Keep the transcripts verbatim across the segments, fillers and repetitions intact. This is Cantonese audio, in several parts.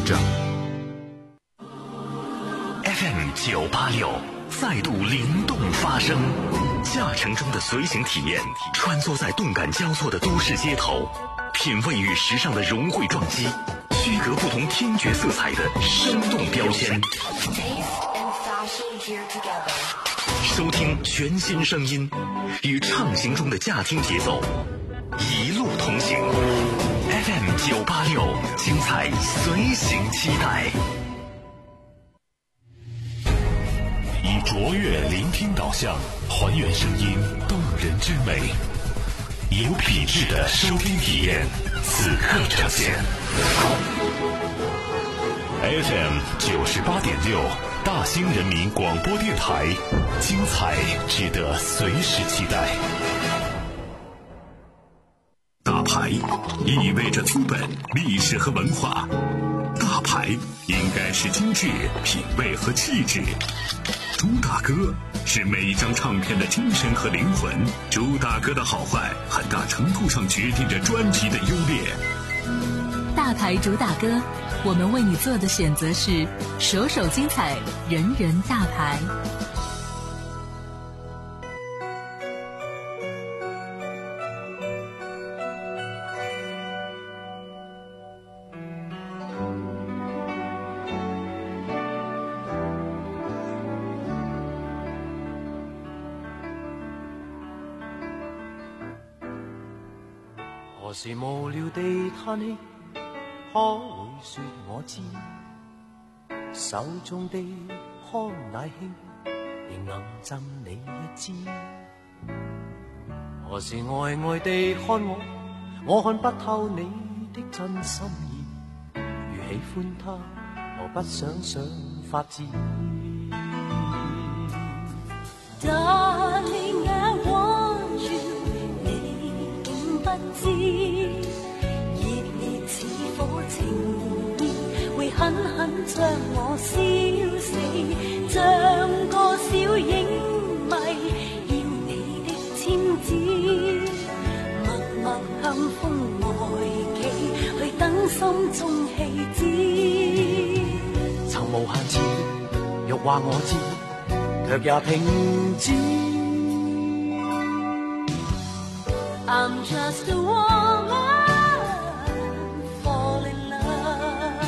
着。 F M 九八六再度灵动发声，驾乘中的随行体验，穿梭在动感交错的都市街头，品味与时尚的融汇撞击，区隔不同听觉色彩的生动标签。收听全新声音，与畅行中的驾听节奏，一路同行。F M 九八六，精彩随行期待。以卓越聆听导向，还原声音动人之美，有品质的收听体验，此刻呈现。F M 九十八点六，大兴人民广播电台，精彩值得随时期待。大牌意味着资本、历史和文化，大牌应该是精致、品味和气质。朱大哥是每一张唱片的精神和灵魂，朱大哥的好坏很大程度上决定着专辑的优劣。 大牌主打歌，我们为你做的选择是首首精彩，人人大牌。 何時無聊地嘆氣，可會說我知？手中的康乃馨，仍能贈你一支。何時呆呆地看我，我看不透你的真心意。如喜歡他，何不想想法子 ？Darling, I want you， 你竟不知，熱烈似火情意，會狠狠將我燒死，像個小影迷，要你的簽字，默默向風外企，去等心中氣止。 曾無限次，欲話我知，卻也停止。 I'm just a woman, fall in love。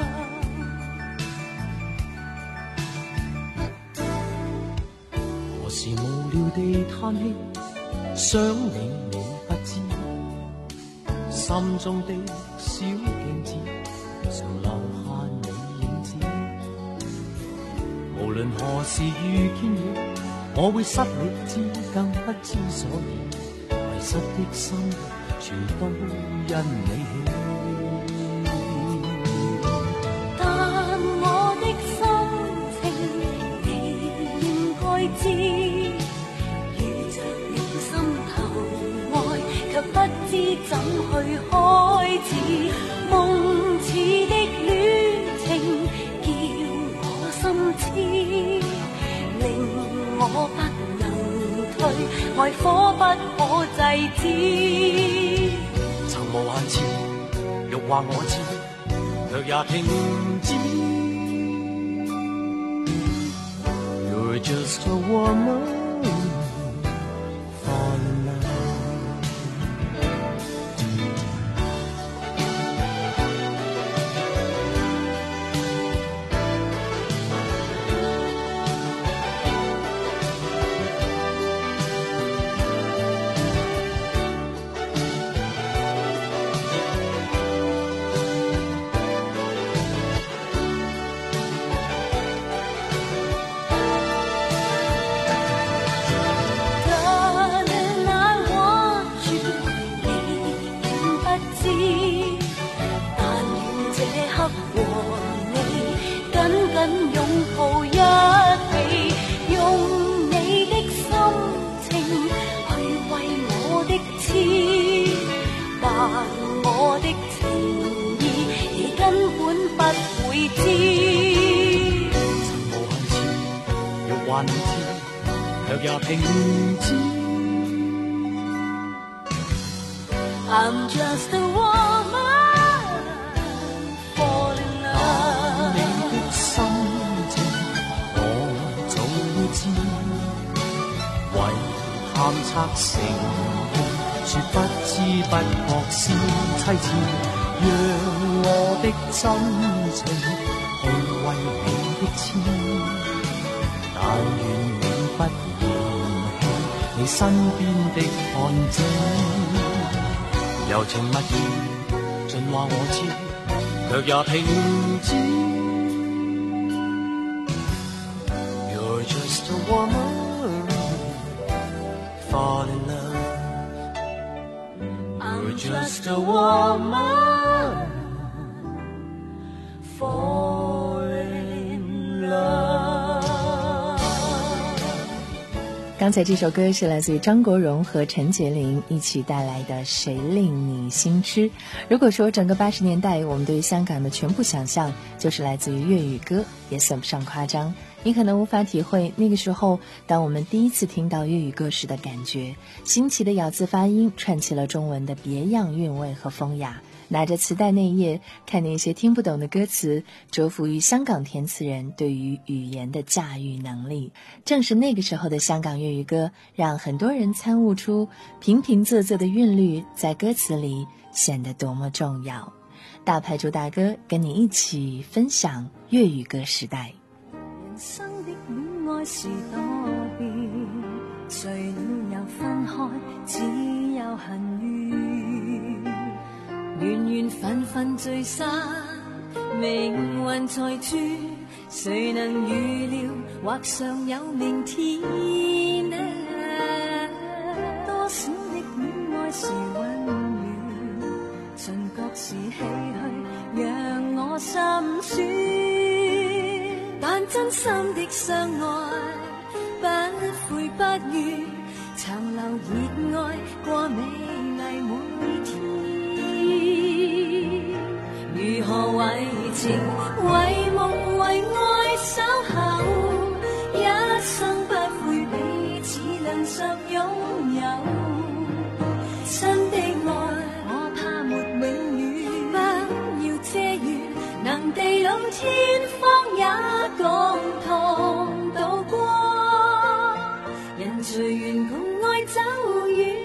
何時無聊地嘆氣，想你你不知，心中的小鏡子常留下你影子。無論何時遇見你，我會失理智，更不知所以。迷失的心全都因你起， 但我的心情你應該知，遇着你心頭愛，卻不知怎去開始。夢似的戀情叫我心痴，令我不能退，愛火不可制止。 曾無限次，欲話我知，卻也停止。You're just a woman。 我的情意你根本不會知。 曾無限次，欲話你知，卻也停止。 I'm just a woman, fall in love。 探测成空，说不知不觉是凄切，让我的真情去为你的痴，但愿你不嫌弃你身边的看子，柔情蜜意尽话我知，却也平知。You're just a woman, fall in love. You're just a woman, fall in love. 刚才这首歌是来自于张国荣和陈洁灵一起带来的《谁令你心痴》。如果说整个八十年代我们对于香港的全部想象就是来自于粤语歌，也算不上夸张。你可能无法体会那个时候当我们第一次听到粤语歌时的感觉，新奇的咬字发音串起了中文的别样韵味和风雅。拿着磁带内页看那些听不懂的歌词，折服于香港填词人对于语言的驾驭能力。正是那个时候的香港粤语歌，让很多人参悟出平平仄仄的韵律在歌词里显得多么重要。大牌主打歌跟你一起分享粤语歌时代。 人生的戀愛是多變，誰了又分開，只有恨怨，緣緣分分聚散，命運在轉，誰能預料或尚有明天呢？多少的戀愛是溫暖，盡覺是唏噓，讓我心酸。但真心的相愛，不悔不怨，長留熱愛過美麗每天。如何為情為夢為愛守候，一生不悔彼此兩心擁有。真的愛我怕沒永遠，不要遮掩，能地老天荒也共同渡過，人隨緣共愛走遠。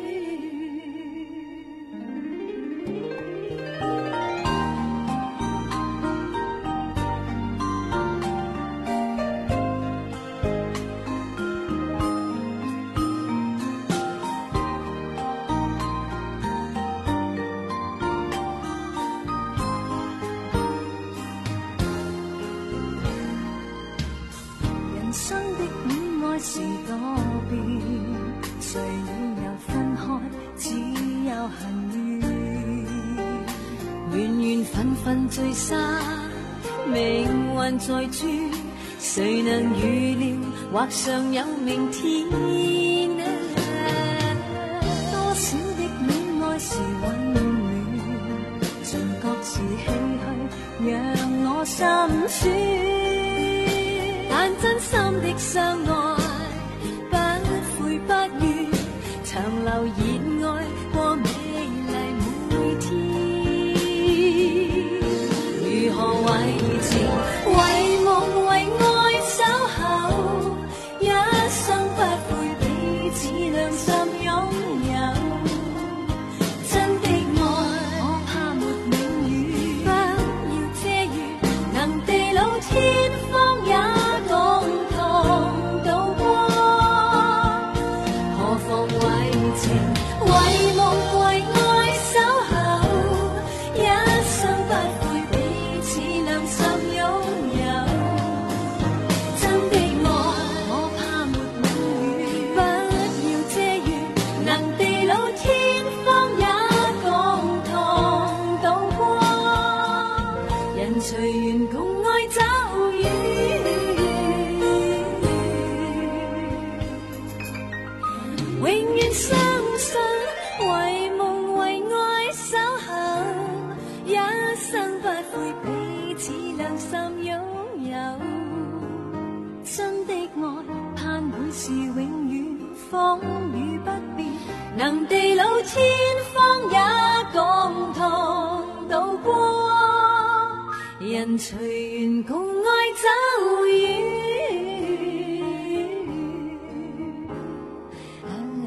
是多變，誰了又分開，只有恨怨，緣緣分分聚散，命運在轉，誰能預料或尚有明天呢？多少的戀愛是溫暖，盡覺是唏噓，讓我心酸。但真心的相愛，不願長留熱愛過美麗每天。如何為情為夢為愛守候，一生不悔彼此兩心擁有。真的愛我怕沒永遠，不要遮掩，能地老天荒也共同渡過。為夢為愛守候，一生不悔彼此兩心擁有。真的愛我怕沒永遠，不要遮掩，能地老天荒也共同渡過，人隨緣共愛走遠。永遠相信為夢為愛守候，一生不悔彼此兩心擁有。真的愛盼會是永遠，風雨不變，能地老天荒也共同渡過，人隨緣共愛走遠。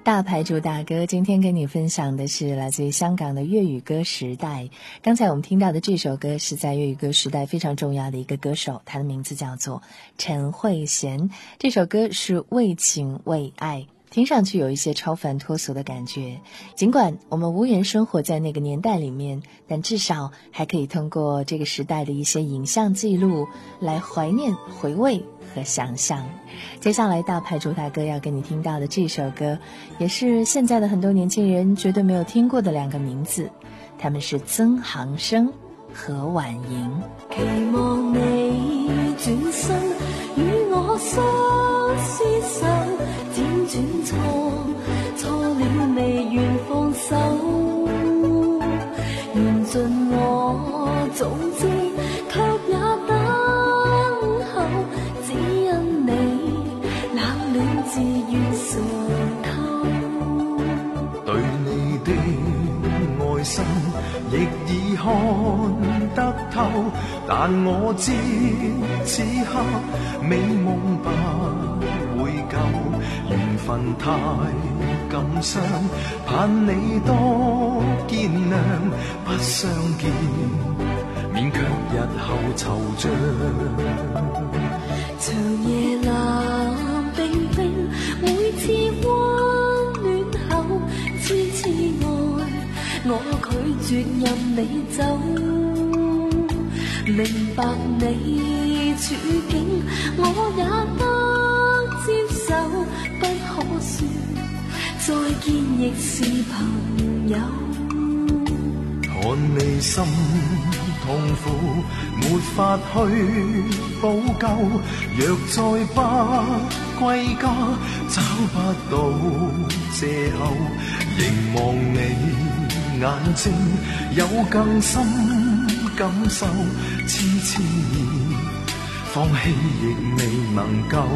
大牌主大哥今天跟你分享的是来自于香港的粤语歌时代。刚才我们听到的这首歌是在粤语歌时代非常重要的一个歌手，他的名字叫做陈慧娴。这首歌是为情为爱，听上去有一些超凡脱俗的感觉。尽管我们无缘生活在那个年代里面，但至少还可以通过这个时代的一些影像记录来怀念、回味和想象。接下来大牌主大哥要跟你听到的这首歌，也是现在的很多年轻人绝对没有听过的两个名字，他们是曾航生和婉莹。 期望你轉身與我相廝守，輾轉錯錯了未願放手，緣盡我早知卻也等候，只因你冷暖自願嘗透。 對你的愛心亦已看得透，但我知此刻美夢不會夠，緣分太感傷，盼你多見諒，不相見勉強日後惆悵。 長夜冷冰冰，每次溫暖後痴痴愛，我拒絕任你走，明白你處境我也得接受，不可說再見亦是朋友。 看你心痛苦，沒法去補救，若再不歸家，找不到藉口，凝望你眼睛有更深感受，痴痴意放棄亦未能夠。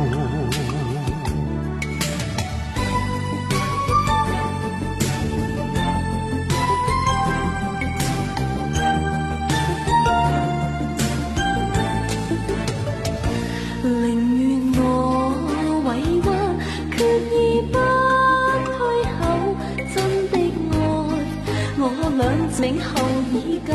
永後已久，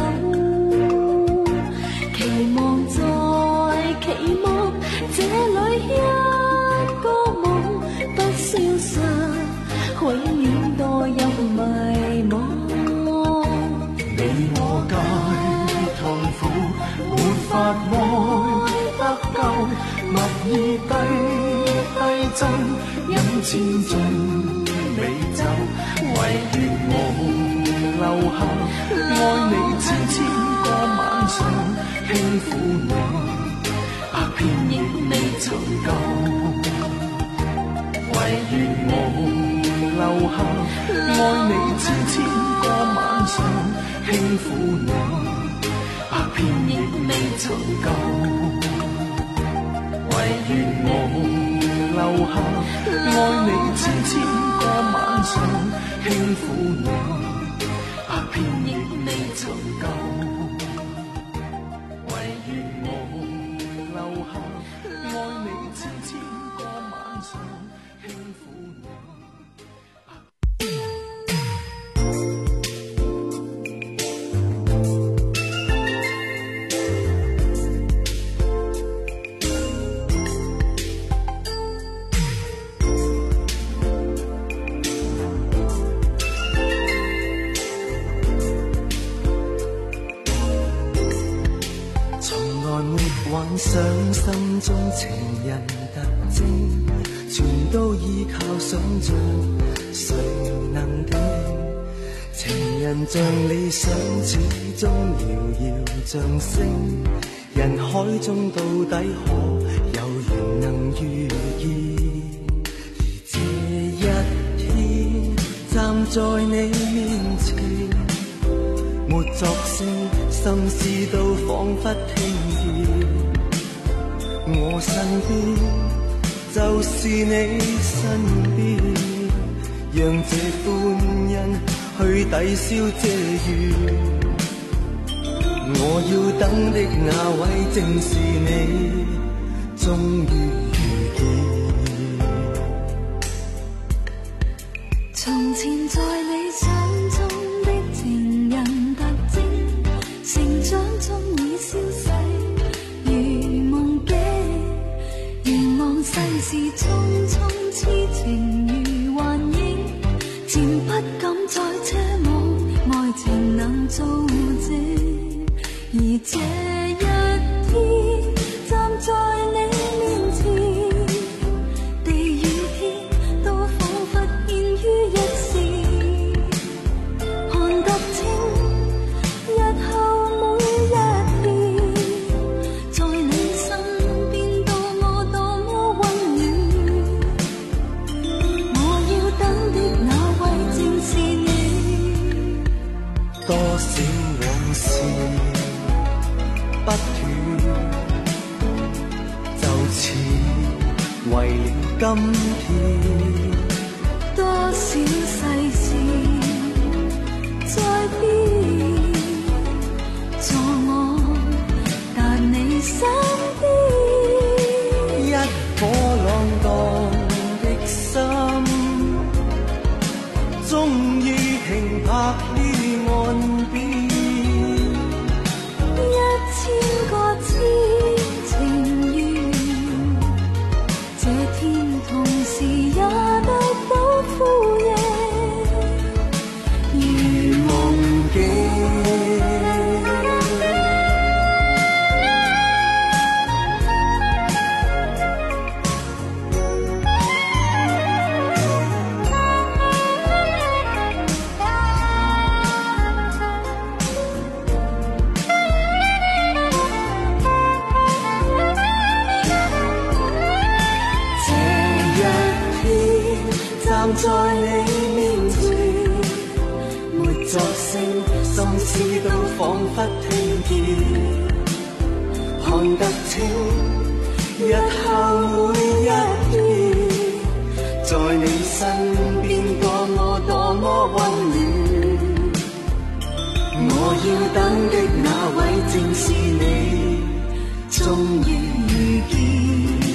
期望再期望，這裏一個夢不消失，永遠墮入迷惘。 你我皆痛苦，沒法愛得夠，蜜意低低斟，飲千樽美酒，唯願我留下，愛你千千個晚上，輕撫你，百遍亦未曾夠。唯願我留下，愛你千千個晚上，輕撫你，百遍亦未曾夠。唯願我留下，愛你千千個晚上，輕撫你。百遍亦未曾夠，唯願我留下，愛你千千個晚上，輕撫你。 幻想心中情人特徵，全都依靠想像，誰能定？情人像理想，始終遙遙像星，人海中到底可有緣能遇見？而這一天站在你面前，沒作聲，心思都彷彿聽見。我身邊就是你身邊，讓這歡欣去抵消這雨。我要等的那位正是你，終於遇見。 在理想中的情人特徵，成長中已消逝，如夢境。凝望世事匆匆，痴情如幻影，漸不敢再奢望愛情能做證。而這一天站在你面前，地與天都彷彿獻於一線，看得清日後每一天，在你身邊多麼多麼溫暖。我要等的那位正是你。 多少往事不斷，就似為了今天。 多少世事在變，助我達你身邊。 一顆浪蕩的心，終於停泊於岸邊。 一千個痴情緣，這天同時也得到呼應，如夢境。 站在你面前，沒作聲，心思都彷彿聽見，看得清日後每一天，在你身邊多麼多麼溫暖。我要等的那位正是你，終於遇見。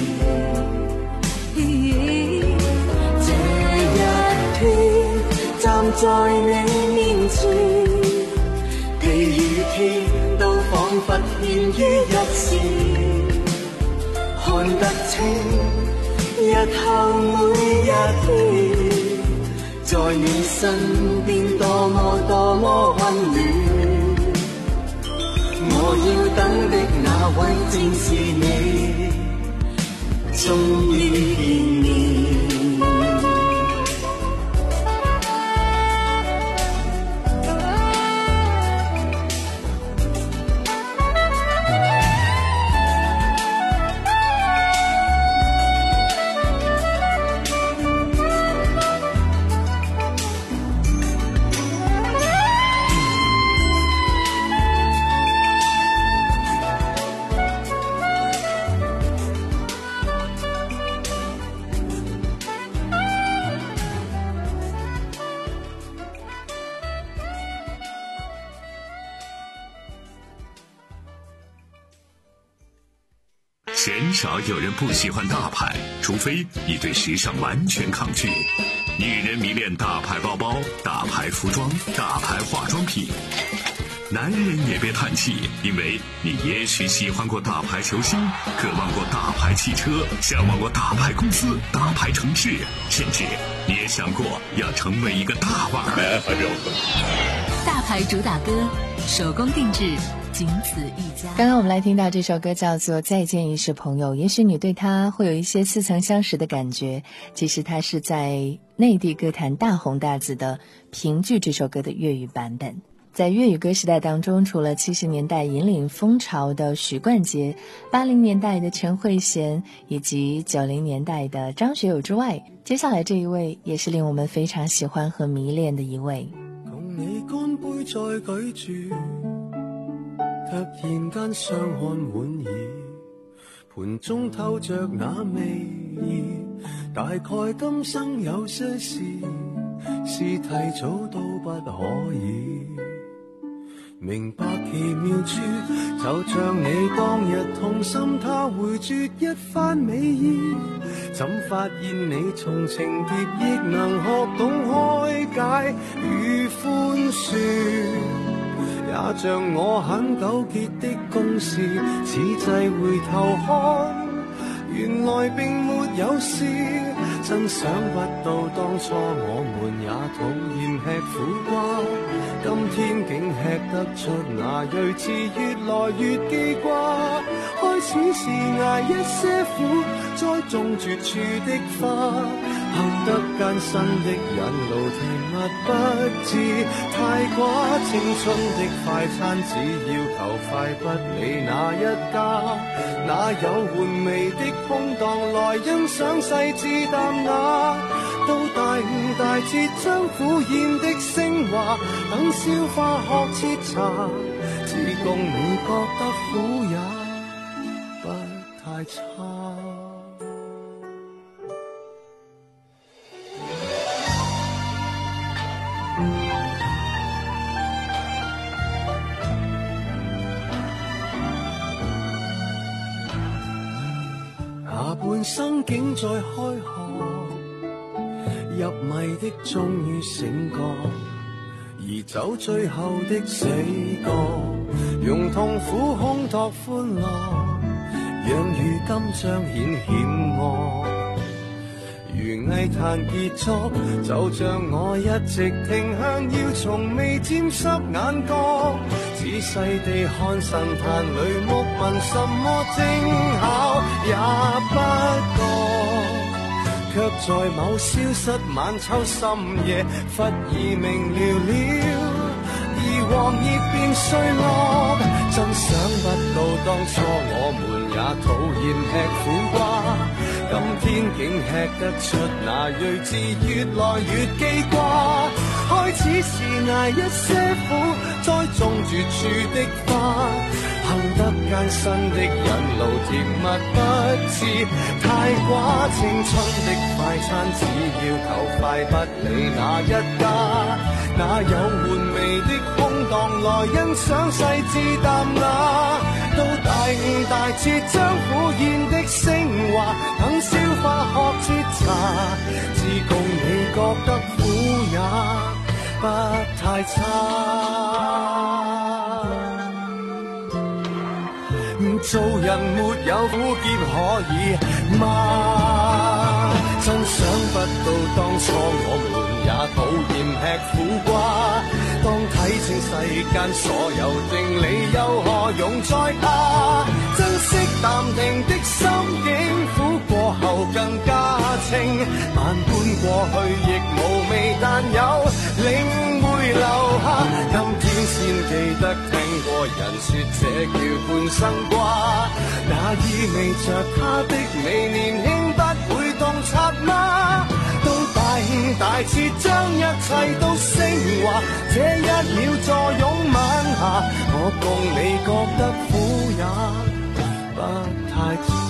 站在你面前，地與天都彷彿獻於一線，看得清日後每一天，在你身邊多麼多麼溫暖。我要等的那位正是你，終於見面。 鲜少有人不喜欢大牌，除非你对时尚完全抗拒。女人迷恋大牌包包、大牌服装、大牌化妆品。男人也别叹气，因为你也许喜欢过大牌球星，渴望过大牌汽车，向往过大牌公司、大牌城市，甚至你也想过要成为一个大腕儿。 大牌主打歌，手工定制，仅此一家。刚刚我们来听到这首歌叫做《再见亦是朋友》，也许你对它会有一些似曾相识的感觉，其实它是在内地歌坛大红大紫的《评剧》这首歌的粤语版本。在粤语歌时代当中，除了七十年代引领风潮的许冠杰，八零年代的陈慧娴，以及九零年代的张学友之外，接下来这一位也是令我们非常喜欢和迷恋的一位。 共你乾杯再舉住，突然間相看滿意，盤中透着那味意，大概今生有些事是提早都不可以。 明白奇妙處，就像你當日痛心，他回絕一番美意。怎發現你從情劫亦能學懂開解與寬恕？也像我很糾結的公事，此際回頭看，原來並沒有事。真想不到當初我們也討厭吃苦瓜，今天竟吃得出那睿智，越來越記掛。開始是捱一些苦，栽種絕處的花，行得艱辛的引路，甜蜜不知太寡。青春的快餐只要求快，不理哪一家，哪有玩味的空檔來欣賞細緻淡雅。到大悟大徹將苦厭的升華，等消化學徹查，只供你覺得苦也不太差。下半生竟在開學，入迷的終於醒覺，而走最後的死角，用痛苦烘托歡樂，讓如今彰顯險惡。如藝壇結束，就像我一直停向，要從未沾濕眼角，仔細地看神壇裏木紋，什麼精巧也不覺。卻在某消失晚秋深夜，忽而明了了，而黃葉變碎落。真想不到當初我們也討厭吃苦瓜，今天竟吃得出那睿智，越來越記掛。開始是捱一些苦，栽種絕處的花，行得艱辛的引路，甜蜜不知太寡。青春的快餐只要求快，不理哪一家，哪有玩味的空檔來欣賞細緻淡雅。到大悟大徹將苦厭的升華，等消化學徹查，只供你覺得苦也不太差。做人沒有苦澀可以嗎？真想不到當初我們也討厭吃苦瓜，當睇清世間所有定理，又何用再怕？珍惜淡定的心境，苦過後更加清，萬般過去亦無味，但有領會留下。今天先記得聽過人說這叫半生瓜，那意味着他的美年輕不會洞察嗎？到大悟大徹將一切都升華，這一秒坐擁晚霞，我共你覺得苦也不太差。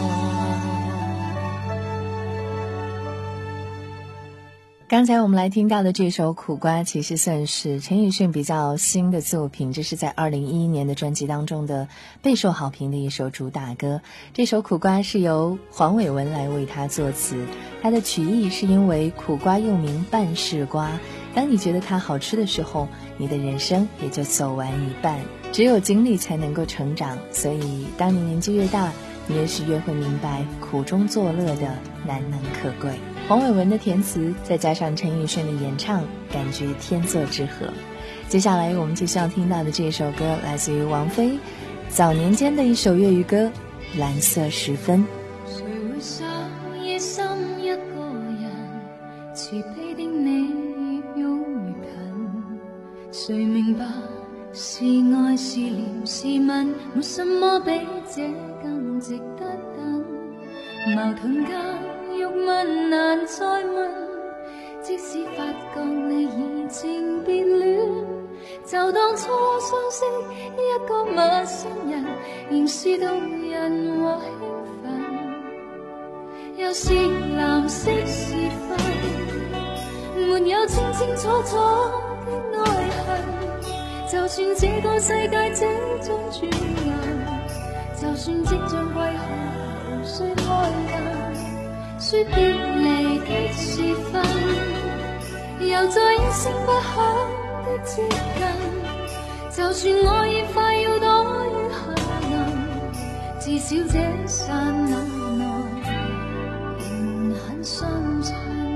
刚才我们来听到的这首《苦瓜》其实算是陈奕迅比较新的作品，这是在二零一一年的专辑当中的备受好评的一首主打歌。这首《苦瓜》是由黄伟文来为他作词，他的曲意是因为苦瓜又名半世瓜，当你觉得它好吃的时候，你的人生也就走完一半。只有经历才能够成长，所以当你年纪越大，你也许越会明白苦中作乐的难能可贵。黄伟文的填词再加上陈奕迅的演唱，感觉天作之合。接下来我们就需要听到的这首歌来自于王菲早年间的一首粤语歌《蓝色时分》。 谁会想夜深一个人，慈悲的你拥越近，谁明白是爱是怜是吻，没什么比这更值得等。矛盾间欲问难再问，即使发觉你已经变恋，就当初相识一个陌生人，仍是动人和兴奋。又是蓝色时分，没有清清楚楚的爱恨，就算这這個世界這種轉眼，就算即將歸去，無需開眼。說別離的時分，又再一聲不響的接近，就算我已快要躲於核能，至少這剎那內仍很相襯。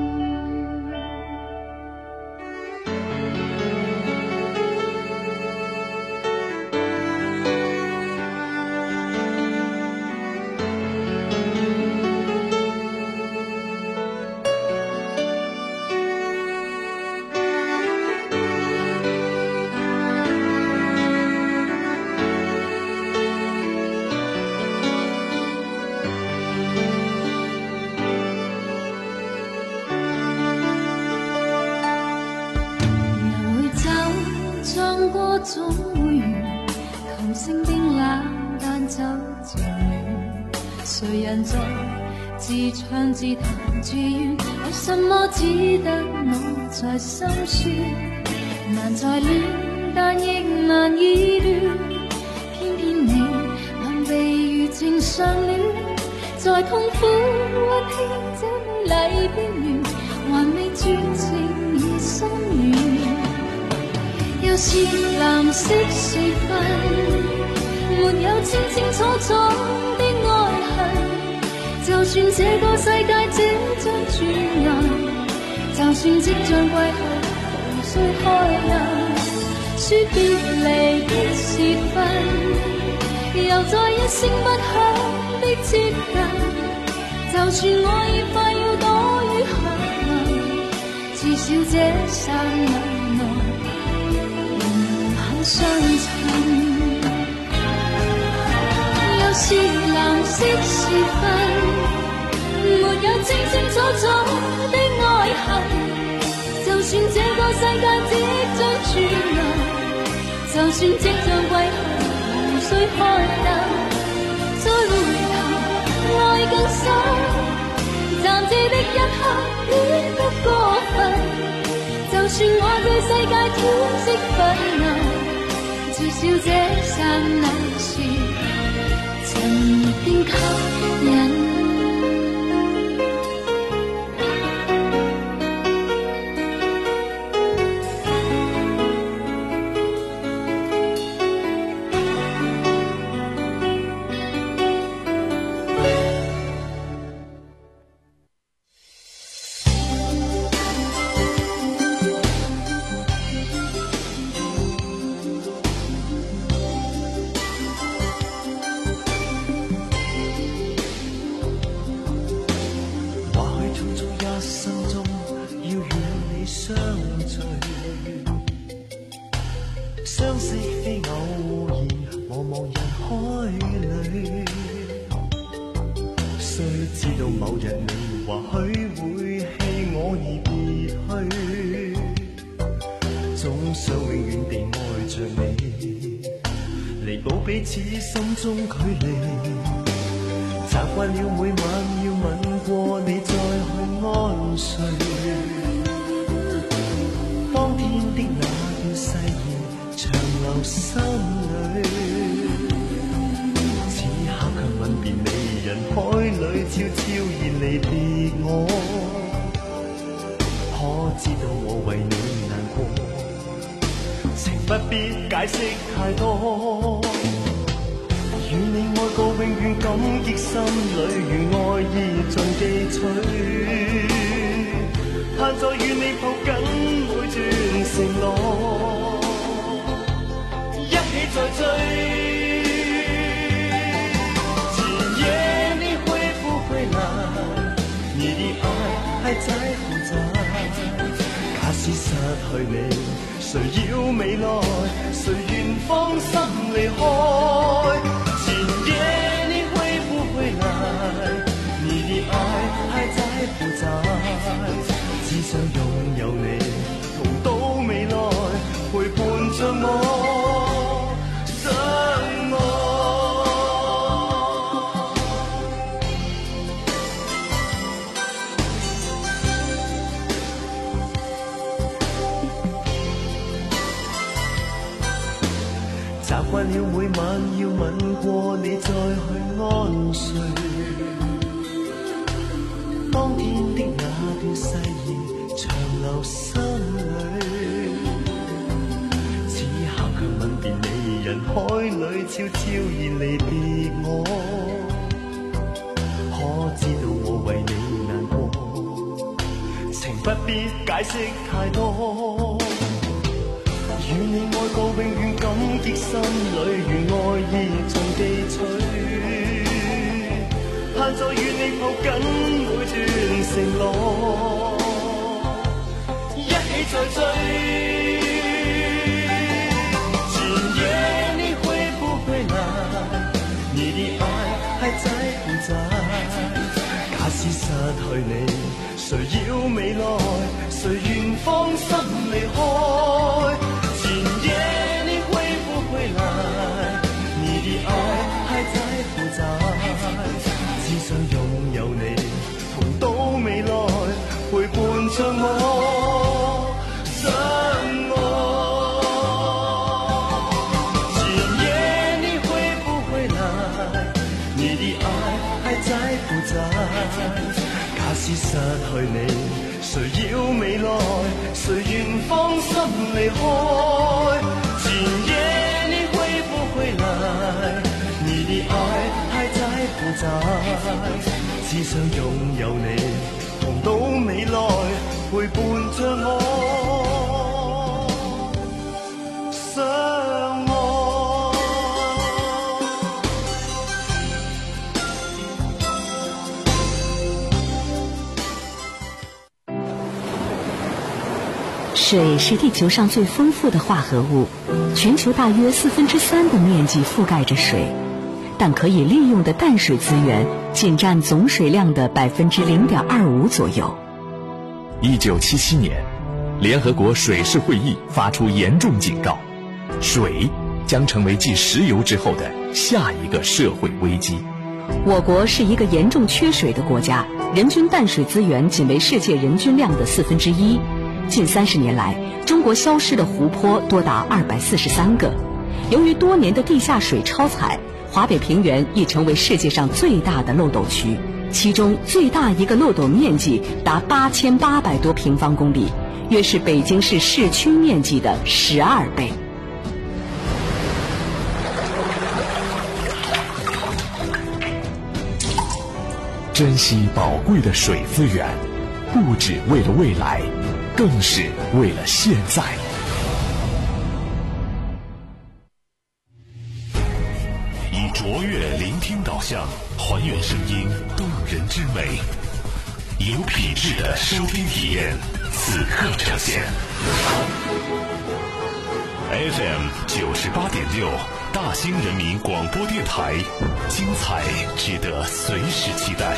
總會完，琴聲冰冷，但酒漸暖。誰人在自唱自彈自怨？為什麼只得我在心酸？難在戀，但亦難以亂。偏偏你能被如情相戀，在痛苦溫馨這美麗邊緣，還未絕情已心軟。又是藍色時分，沒有清清楚楚的愛恨。就算這個世界即將轉眼，就算即將歸去，無需開眼。說別離的時分，又再一聲不響的接近。就算我已快要躲於核能，至少這剎那內相襯。又是藍色時分，沒有清清楚楚的愛恨。就算這個世界即將轉眼，就算即將歸去，無需開燈。再回頭愛更深，暫借的一刻戀不過分。就算我對世界挑剔憤怒，至少這剎那時曾經吸引。 相識非偶然，茫茫人海裏，雖知道某日你或許會棄我而別去，總想永遠地愛着你，彌補彼此心中距離。習慣了每晚要吻過你再去安睡，當天的那段誓言長留心裏，此刻卻吻別你，人海裏悄悄然離別我。可知道我為你難過，情不必解釋太多。與你愛過永遠感激心裏，如愛意盡記取，盼再與你抱緊每段承諾，一起再追。今夜你會不會來？你的愛還在不在？假使失去你，誰要未來？誰願放心離開？今夜你會不會來？你的愛還在不在？只想擁有你，同到未來，陪伴着我，等我。 習慣了每晚要吻過你再去安睡。當天的那段誓言長留心裏，此刻卻吻別你，人海裏悄悄然離別我。可知道我為你難過，情不必解釋太多。與你愛過永遠感激心裏，如愛意盡地取，盼再與你抱緊每段承諾，一起再追。今夜你會不會來？你的愛還在不在？假使失去你，誰要未來？誰願放心離開？今夜你會不會來？你的愛還在不在？只想擁有你，同到未來，陪伴着我相愛。今夜你會不會來？你的愛還在不在？假使失去你，誰要未來？誰願放心離開？今夜你會不會來？你的愛還在不在？只想擁有你，同到未來，陪伴着我相愛。 水是地球上最丰富的化合物，全球大约四分之三的面积覆盖着水，但可以利用的淡水资源仅占总水量的百分之零点二五左右。 一九七七年，联合国水事会议发出严重警告，水将成为继石油之后的下一个社会危机。 我国是一个严重缺水的国家，人均淡水资源仅为世界人均量的四分之一。近三十年来，中国消失的湖泊多达二百四十三个。由于多年的地下水超采，华北平原已成为世界上最大的漏斗区，其中最大一个漏斗面积达八千八百多平方公里，约是北京市市区面积的十二倍。 珍惜宝贵的水资源，不只为了未来，更是为了现在。以卓越聆听导向，还原声音动人之美，有品质的收听体验，此刻呈现。F M 九十八点六，大兴人民广播电台，精彩值得随时期待。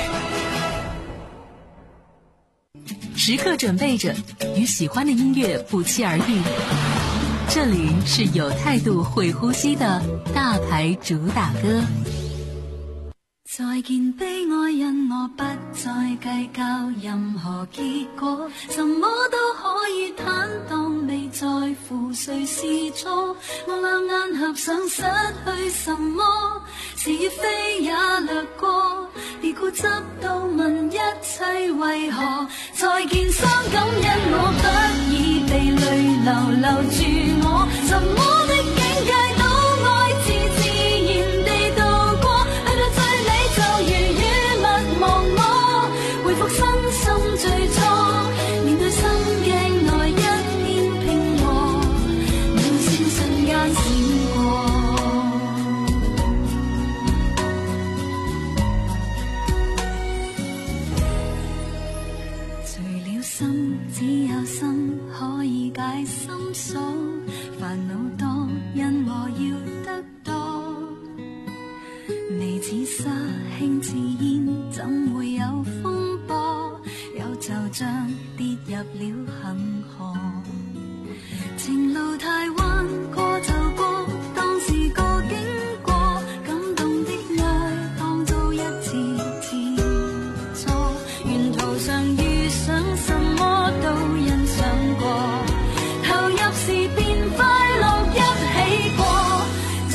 时刻准备着，与喜欢的音乐不期而遇。这里是有态度、会呼吸的大牌主打歌。 再見悲哀，因我不再計較任何結果，什麼都可以坦蕩，未在乎誰是錯。我兩眼合上，失去什麼，是非也掠過，別固執到問一切為何。再見傷感，因我不已被淚流留住我，什麼的境界都愛自自然地度過，去到最尾就如雨勿忘我，回復身心最初，面對心鏡內一片平和，秒線瞬間閃過。除了心，只有心可以解心鎖，煩惱多，因我要得多。你似沙，輕似煙，怎會有風波？有就像跌入了恒河。情路太彎，過就過，當是個經過。感動的愛，當做一次次錯。沿途上遇上什麼都欣賞過，投入時便快樂一起過。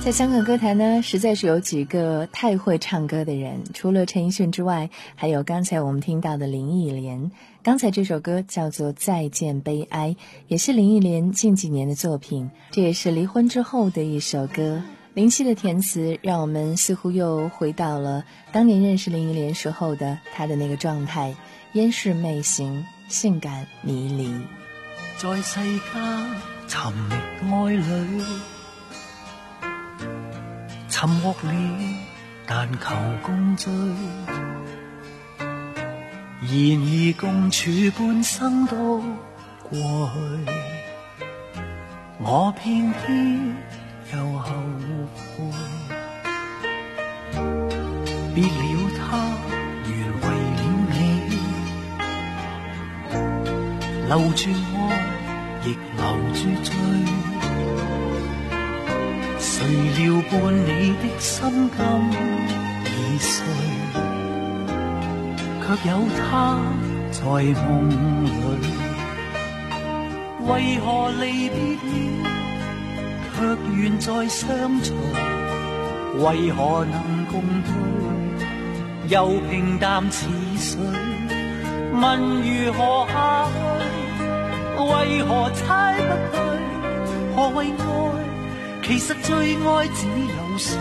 在香港歌坛呢，实在是有几个太会唱歌的人，除了陈奕迅之外，还有刚才我们听到的林忆莲。刚才这首歌叫做《再见悲哀》，也是林忆莲近几年的作品，这也是离婚之后的一首歌。林夕的填词让我们似乎又回到了当年认识林忆莲时候的她的那个状态，烟视媚行，性感迷離。 在世間尋覓愛侶，尋獲了但求共聚，然而共處半生都過去，我偏偏又後悔，別了他原為了你，留住愛亦留住罪，誰料伴你的心今已碎，卻有他在夢裏，為何離別了卻願再相隨，為何能共對又平淡似水，問如何下去，為何猜不對，何謂愛，其實最愛只有誰，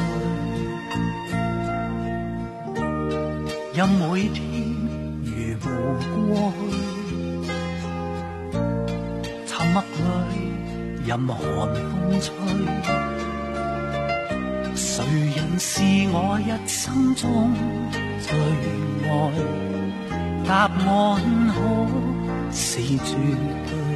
任每天如無過去，沉默裏任寒風吹，誰人是我一生中最愛，答案可是絕對。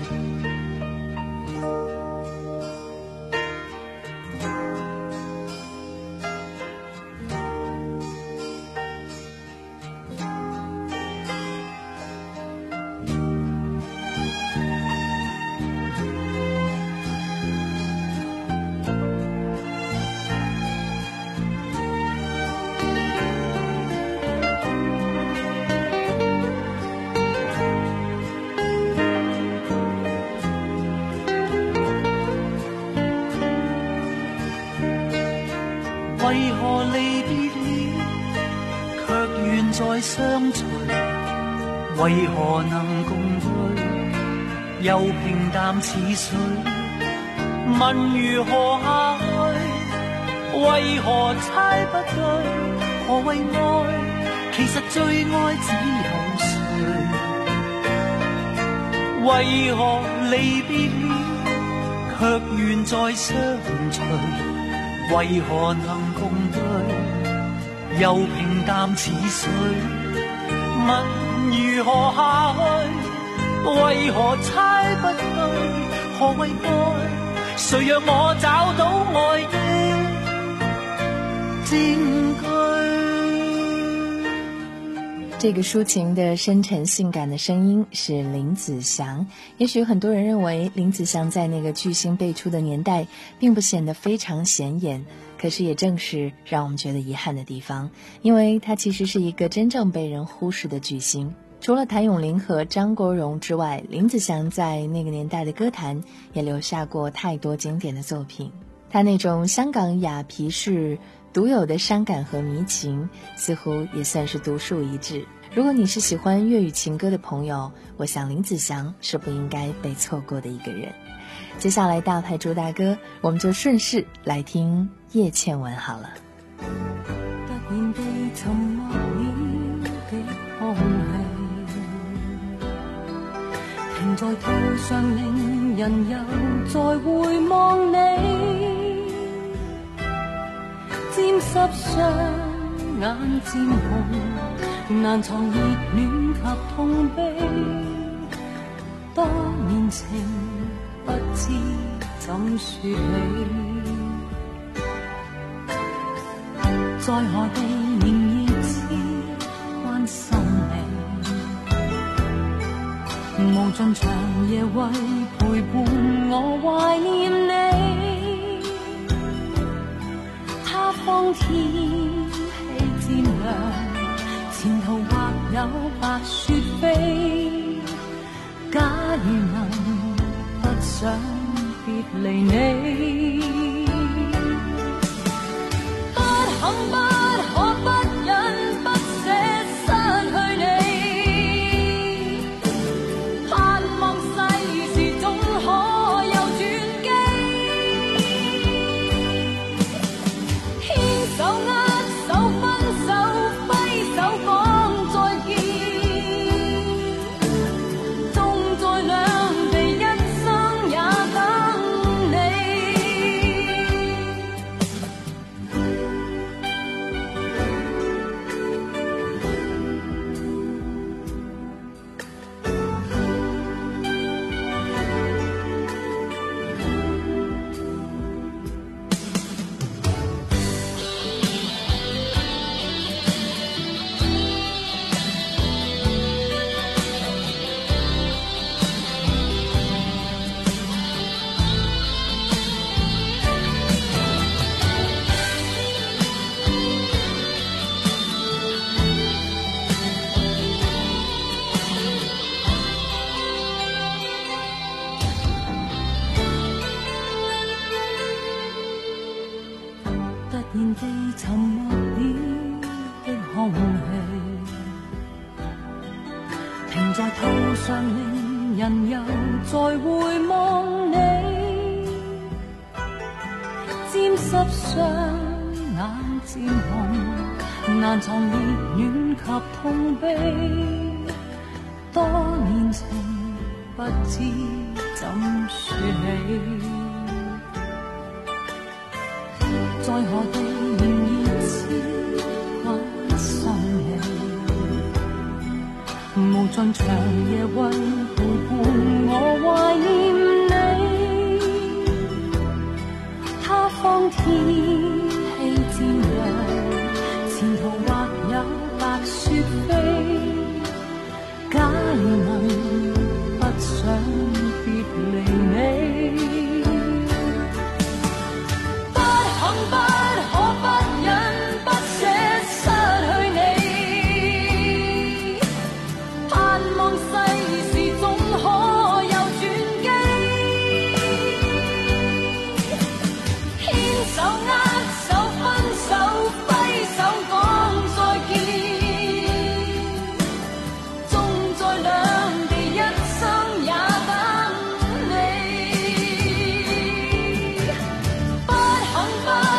為何離別了，卻願再相隨，為何能共對，又平淡似水，問如何下去，為何猜不對，何謂愛，其實最愛只有誰，為何離別了，卻願再相隨，為何能共對，又平淡似水，問如何下去，為何猜不對，何謂愛，誰讓我找到愛的證據。 這個抒情的深沉性感的聲音是林子祥。也許很多人認為林子祥在那個巨星輩出的年代並不顯得非常顯眼，可是也正是讓我們覺得遺憾的地方，因為他其實是一個真正被人忽視的巨星。除了譚詠麟和張國榮之外，林子祥在那個年代的歌壇也留下過太多經典的作品。他那種香港雅痞式獨有的傷感和迷情，似乎也算是獨樹一幟。如果你是喜歡粵語情歌的朋友，我想林子祥是不應該被錯過的一個人。接下來大牌主打歌，我們就順勢來聽葉倩文好了。 突然地沉默了的空氣，停在途上令人又再回望你，沾濕雙眼漸紅，難藏熱戀及痛悲，多年情不知怎說起，在何地仍熱切關心你，無盡長夜為陪伴我懷念你，他方天氣漸涼，前途或有白雪飛，假如能不想別離你， 然地沉默了的空氣，停在頭上，令人又再回望你，沾濕雙眼漸紅，難藏熱戀及痛悲，多年情不知怎說起。在何地仍然痴掛心氣，無盡長夜為陪伴我懷念你。他方天氣漸涼，前途或有白雪飛。假如能不想別離你，不可不忍不捨失去你，盼望世事總可有轉機，牽手握手分手揮手講再見，縱在兩地一生也等你，不肯不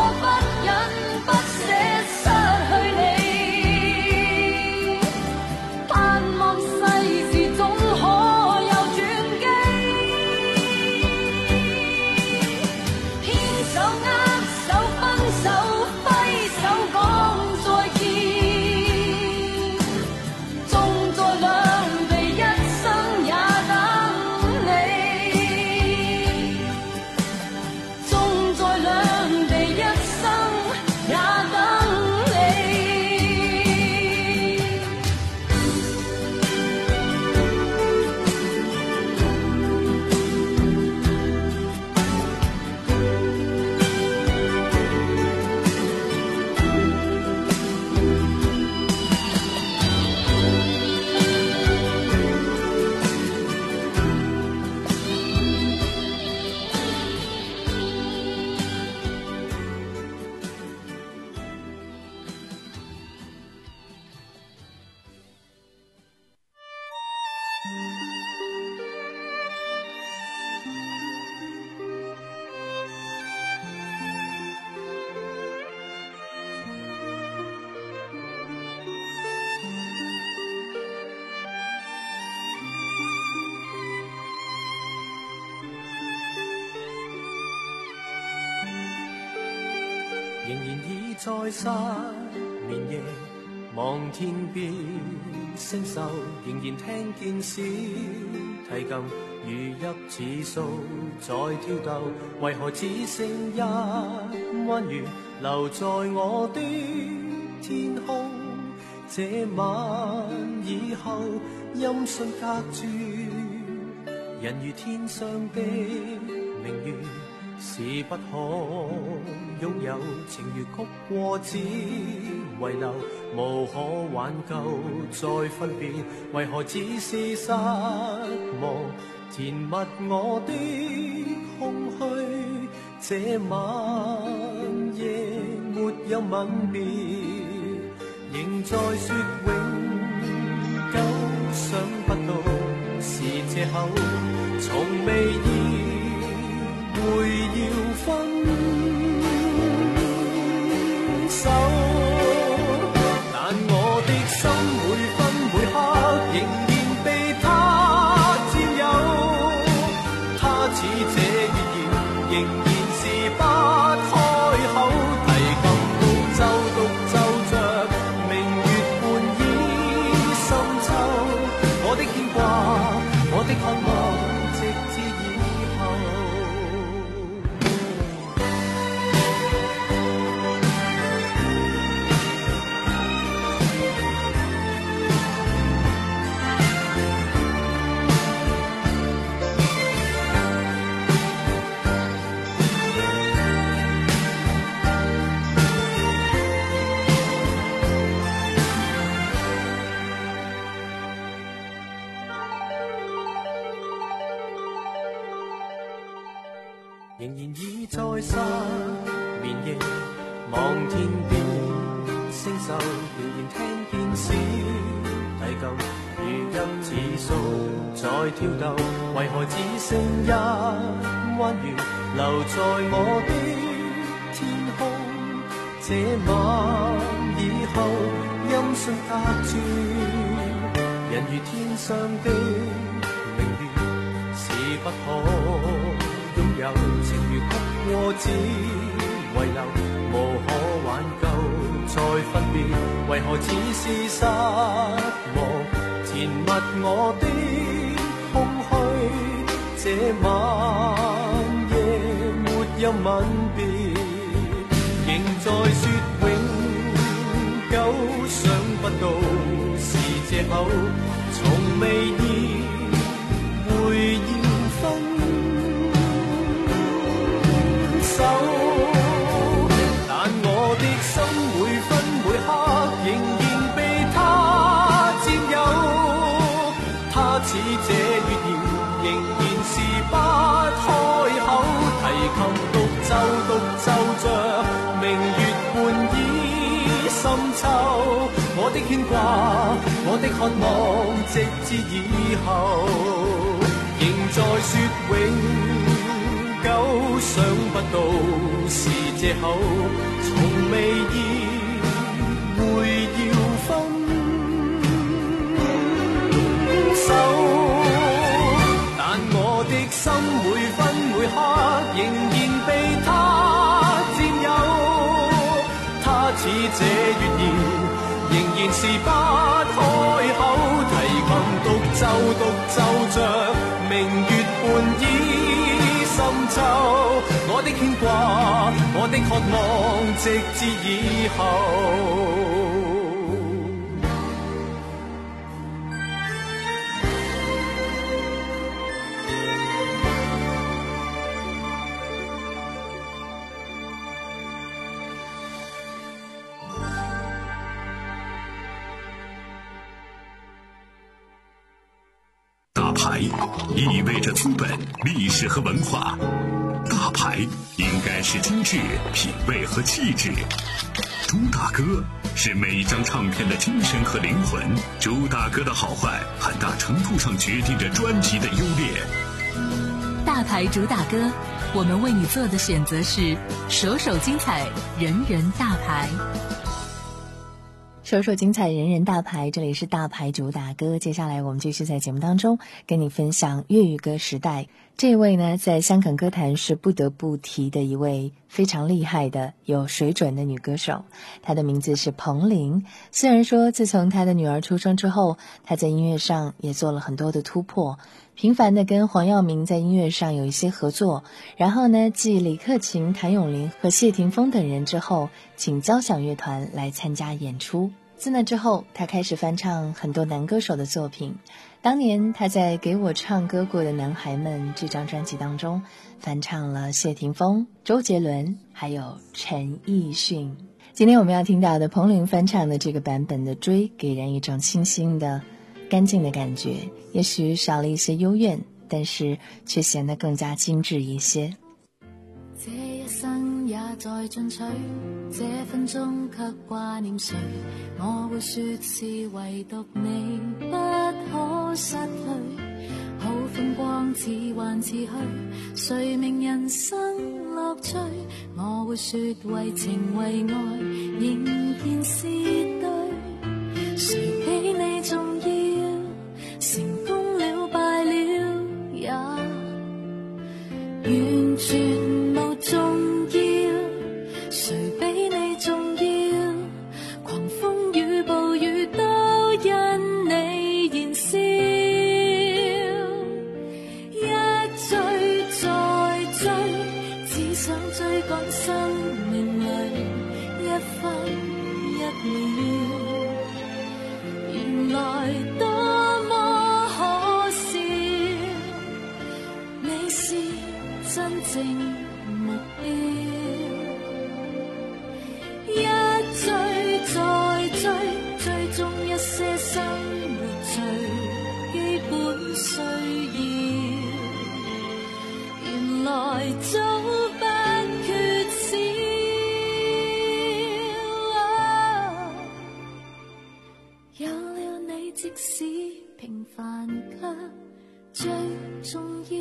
仍然倚在失眠夜，望天邊星宿，仍然聽見小提琴如泣似訴在跳逗，為何只剩一彎月留在我的天空？這晚以後音訊隔絕，人如天上的明月，是不可擁有，情如曲過只遺留，無可挽救再分別，為何只是失望填密我的空虛？這晚夜沒有吻別，仍在說永久，想不到是借口，從未意會要分手，但我的心每分每刻仍然被他佔有，他似這月兒仍然是不開口，提琴獨奏獨奏着明月半倚深秋，我的牽掛我的渴望直至以後。仍然倚在失眠夜，望天邊星宿，仍然聽見小提琴如泣似訴在跳動，為何只剩一彎月留在我的天空？這晚以後音訊隔絕，人如天上的明月是不可擁有，情如曲過只遺留，無可挽救再分別，為何只是失望填密我的空虛？這晚夜沒有吻別，仍在說永久，想不到是借口，從未意會要分手，但我的心每分每刻仍然被他佔有，他似這月兒仍然是不開口，提琴獨奏獨奏着明月半倚深秋，我的牽掛我的渴望直至以後，仍在說永久，想不到是借口，從未意會要分手，但我的心每分每刻仍然被他佔有，他似這月兒仍然是不開口，提琴獨奏獨奏着明月半倚深秋，我的牽掛我的渴望直至以後。 大牌意味着资本、历史和文化，大牌应该是精致、品味和气质。朱大哥是每一张唱片的精神和灵魂，朱大哥的好坏很大程度上决定着专辑的优劣。 大牌主打歌，我们为你做的选择是首首精彩，人人大牌。 首首精彩，人人大牌，这里是大牌主打歌。接下来我们继续在节目当中跟你分享粤语歌时代。这位呢，在香港歌坛是不得不提的一位非常厉害的有水准的女歌手，她的名字是彭羚。虽然说自从她的女儿出生之后，她在音乐上也做了很多的突破，频繁的跟黄耀明在音乐上有一些合作，然后呢继李克勤、谭咏麟和谢霆锋等人之后，请交响乐团来参加演出。自那之后，她开始翻唱很多男歌手的作品。当年她在《给我唱歌过的男孩们》这张专辑当中翻唱了谢霆锋、周杰伦还有陈奕迅。今天我们要听到的彭羚翻唱的这个版本的《追》，给人一种清新的干净的感觉，也许少了一些幽怨，但是却显得更加精致一些。 这一生也在進取，這分鐘卻掛念誰？我會說是唯獨你不可失去。好風光似幻似虛，誰明人生樂趣？我會說為情為愛仍然是對。誰比你重要？成功了敗了也完全無重要。誰比你重要？狂風與暴雨都因你燃燒。一追再追，只想追趕生命裏一分一秒。原來多麼可笑，你是真正目標。一追再追，追蹤一些生活最基本需要，原來早不缺少。有了你，即使平凡卻最重要。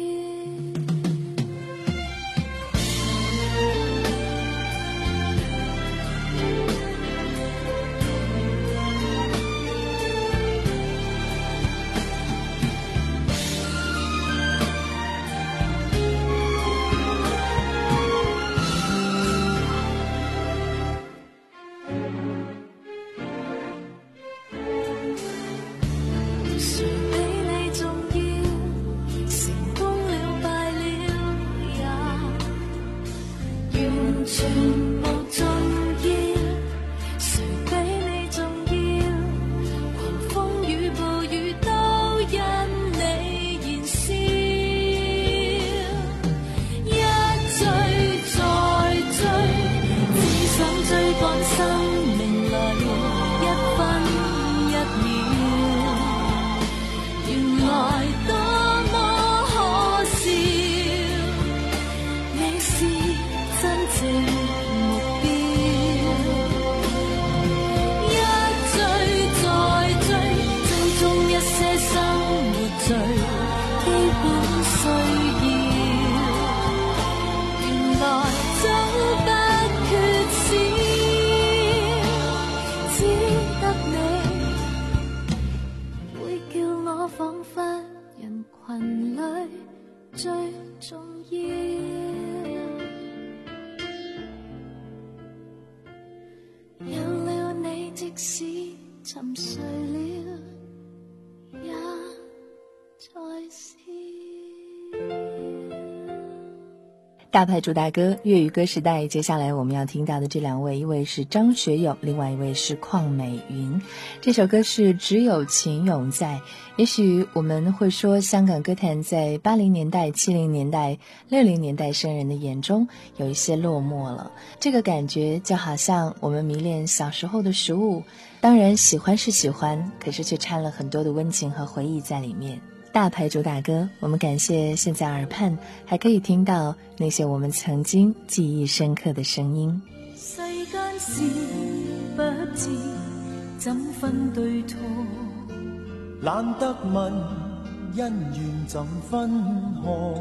大牌主打歌粤语歌时代，接下来我们要听到的这两位，一位是张学友，另外一位是邝美云。这首歌是只有情永在。也许我们会说，香港歌坛在八零年代、七零年代、六零年代生人的眼中有一些落寞了。这个感觉就好像我们迷恋小时候的食物，当然喜欢是喜欢，可是却掺了很多的温情和回忆在里面。大牌主打歌，我们感谢现在耳畔还可以聽到那些我們曾經記憶深刻的聲音。 世間事不知怎分對錯， 懶得問恩怨怎分開，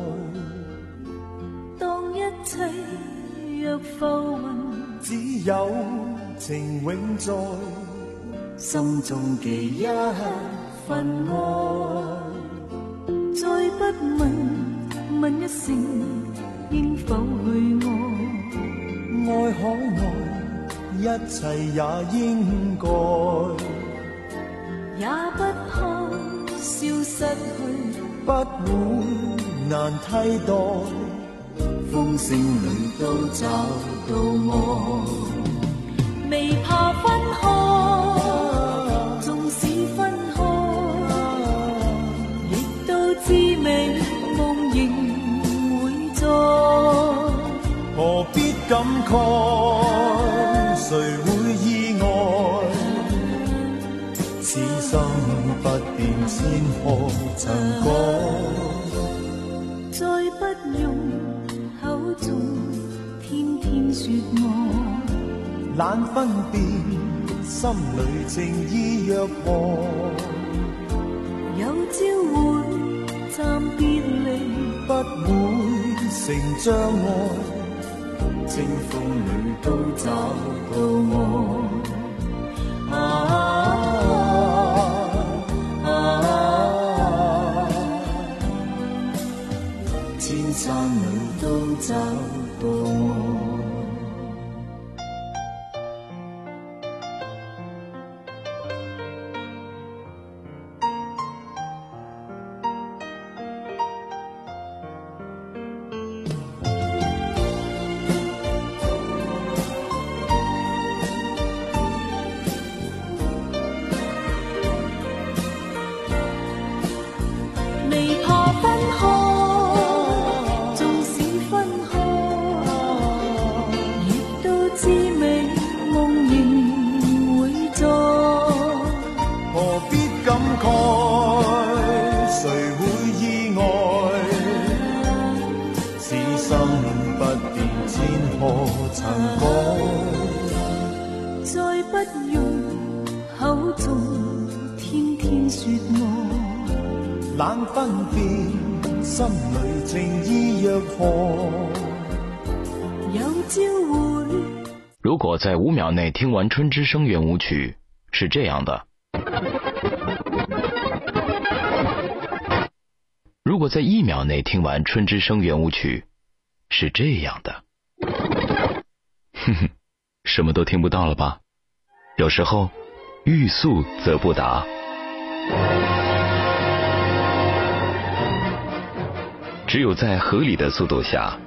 當一切若浮雲， 只有情永在心中記一份愛。 再不問問一聲應否去愛， 愛可愛，一切也應該， 也不可消失去， 不會難替代， 風聲裏都找到愛， 未怕分開，縱使分滋味夢仍會在， 何必感慨？誰會意外？此心不變，千何曾改？ 再不用口中甜甜說我懶分辨，心裏情意若何？ 有朝會暫別離， 不會成障礙，清風裏都找到我。啊啊啊！千山裏都找到我。 再不用口中天天說我懶分辨，心裏情意若何？ 有朝會。 如果在五秒內聽完春之聲圓舞曲，是這樣的。如果在一秒內聽完春之聲圓舞曲，是這樣的。哼哼，什麼都聽不到了吧？有時候欲速則不達。只有在合理的速度下